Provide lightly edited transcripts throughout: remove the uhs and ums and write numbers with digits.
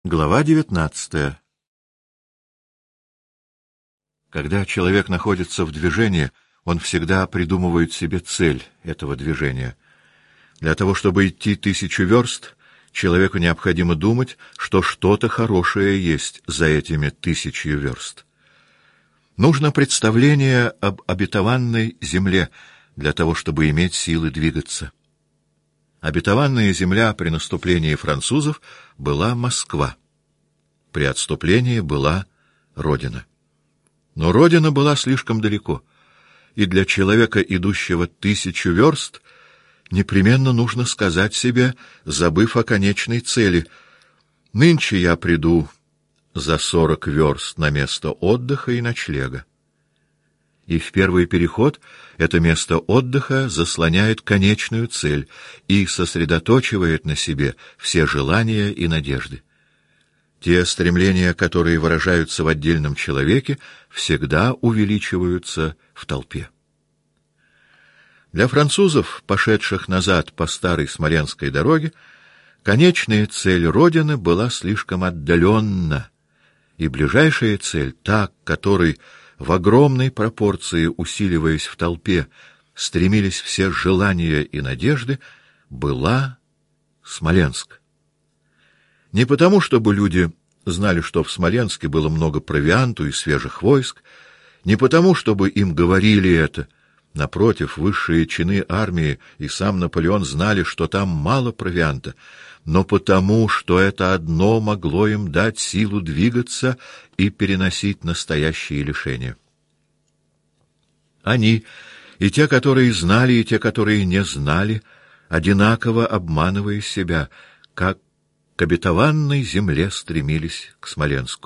Глава 19. Когда человек находится в движении, он всегда придумывает себе цель этого движения. Для того, чтобы идти 1000 верст, человеку необходимо думать, что что-то хорошее есть за этими 1000 верст. Нужно представление об обетованной земле для того, чтобы иметь силы двигаться. Обетованная земля при наступлении французов была Москва. При отступлении была Родина. Но Родина была слишком далеко, и для человека, идущего 1000 верст, непременно нужно сказать себе, забыв о конечной цели: «Нынче я приду за 40 верст на место отдыха и ночлега». И в первый переход это место отдыха заслоняет конечную цель и сосредоточивает на себе все желания и надежды. Те стремления, которые выражаются в отдельном человеке, всегда увеличиваются в толпе. Для французов, пошедших назад по старой Смоленской дороге, конечная цель Родины была слишком отдаленна, и ближайшая цель, та, к которой в огромной пропорции, усиливаясь в толпе, стремились все желания и надежды, была Смоленск. Не потому, чтобы люди знали, что в Смоленске было много провианту и свежих войск, не потому, чтобы им говорили это. Напротив, высшие чины армии и сам Наполеон знали, что там мало провианта, но потому, что это одно могло им дать силу двигаться и переносить настоящие лишения. Они, и те, которые знали, и те, которые не знали, одинаково обманывая себя, как к обетованной земле стремились к Смоленску.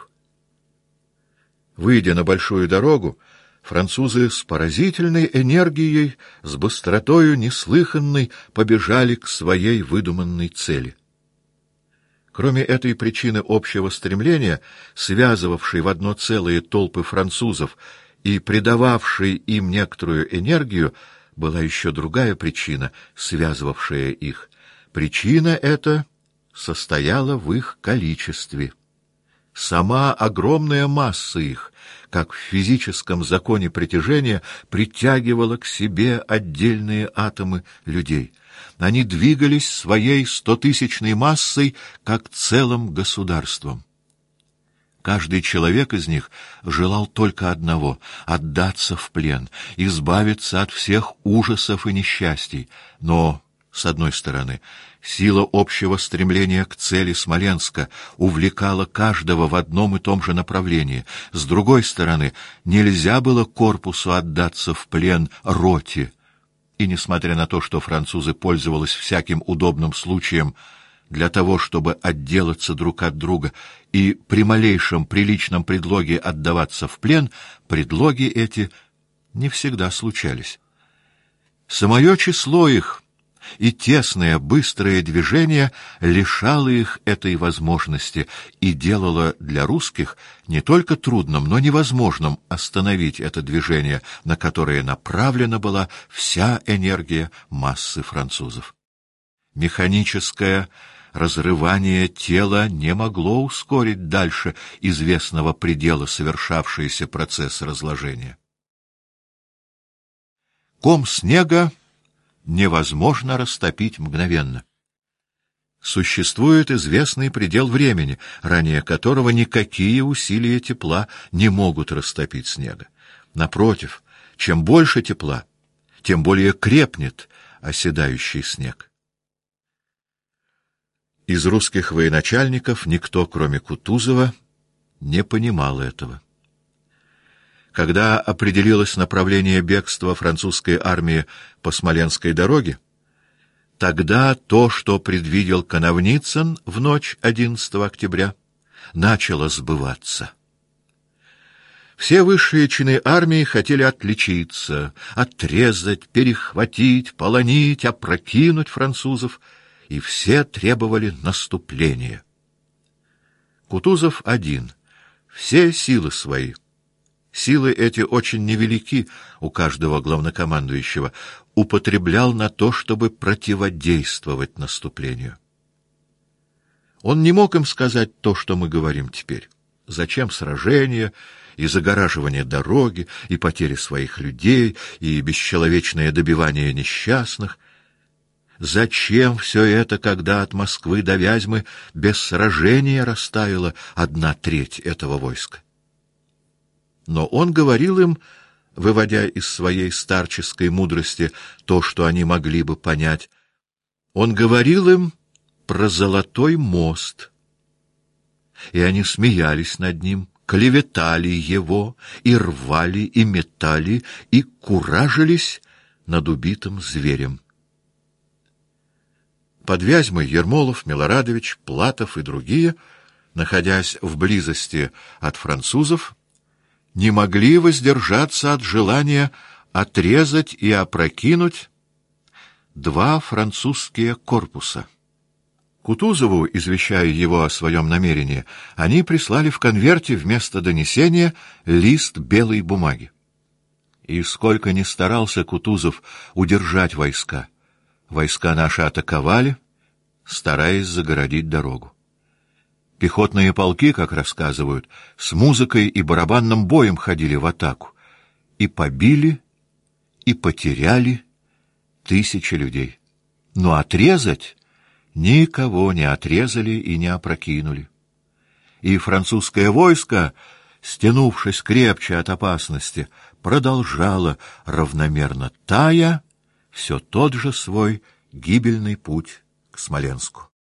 Выйдя на большую дорогу, французы с поразительной энергией, с быстротою неслыханной побежали к своей выдуманной цели. Кроме этой причины общего стремления, связывавшей в одно целое толпы французов и придававшей им некоторую энергию, была еще другая причина, связывавшая их. Причина эта состояла в их количестве. Сама огромная масса их, как в физическом законе притяжения, притягивала к себе отдельные атомы людей. Они двигались своей 100-тысячной массой, как целым государством. Каждый человек из них желал только одного — отдаться в плен, избавиться от всех ужасов и несчастий. Но, с одной стороны, сила общего стремления к цели Смоленска увлекала каждого в одном и том же направлении. С другой стороны, нельзя было корпусу отдаться в плен роте. И несмотря на то, что французы пользовались всяким удобным случаем для того, чтобы отделаться друг от друга и при малейшем приличном предлоге отдаваться в плен, предлоги эти не всегда случались. Самое число их и тесное, быстрое движение лишало их этой возможности и делало для русских не только трудным, но невозможным остановить это движение, на которое направлена была вся энергия массы французов. Механическое разрывание тела не могло ускорить дальше известного предела совершавшийся процесс разложения. Ком снега невозможно растопить мгновенно. Существует известный предел времени, ранее которого никакие усилия тепла не могут растопить снега. Напротив, чем больше тепла, тем более крепнет оседающий снег. Из русских военачальников никто, кроме Кутузова, не понимал этого. Когда определилось направление бегства французской армии по Смоленской дороге, тогда то, что предвидел Коновницын в ночь 11 октября, начало сбываться. Все высшие чины армии хотели отличиться, отрезать, перехватить, полонить, опрокинуть французов, и все требовали наступления. Кутузов один, все силы свои. Силы эти очень невелики у каждого главнокомандующего, употреблял на то, чтобы противодействовать наступлению. Он не мог им сказать то, что мы говорим теперь. Зачем сражения и загораживание дороги, и потери своих людей, и бесчеловечное добивание несчастных? Зачем все это, когда от Москвы до Вязьмы без сражения растаяла 1/3 этого войска? Но он говорил им, выводя из своей старческой мудрости то, что они могли бы понять, он говорил им про Золотой мост, и они смеялись над ним, клеветали его, и рвали, и метали, и куражились над убитым зверем. Под Вязьмой Ермолов, Милорадович, Платов и другие, находясь в близости от французов, не могли воздержаться от желания отрезать и опрокинуть 2 французские корпуса. Кутузову, извещая его о своем намерении, они прислали в конверте вместо донесения лист белой бумаги. И сколько ни старался Кутузов удержать войска, войска наши атаковали, стараясь загородить дорогу. Пехотные полки, как рассказывают, с музыкой и барабанным боем ходили в атаку, и побили, и потеряли 1000 людей. Но отрезать никого не отрезали и не опрокинули. И французское войско, стянувшись крепче от опасности, продолжало равномерно тая все тот же свой гибельный путь к Смоленску.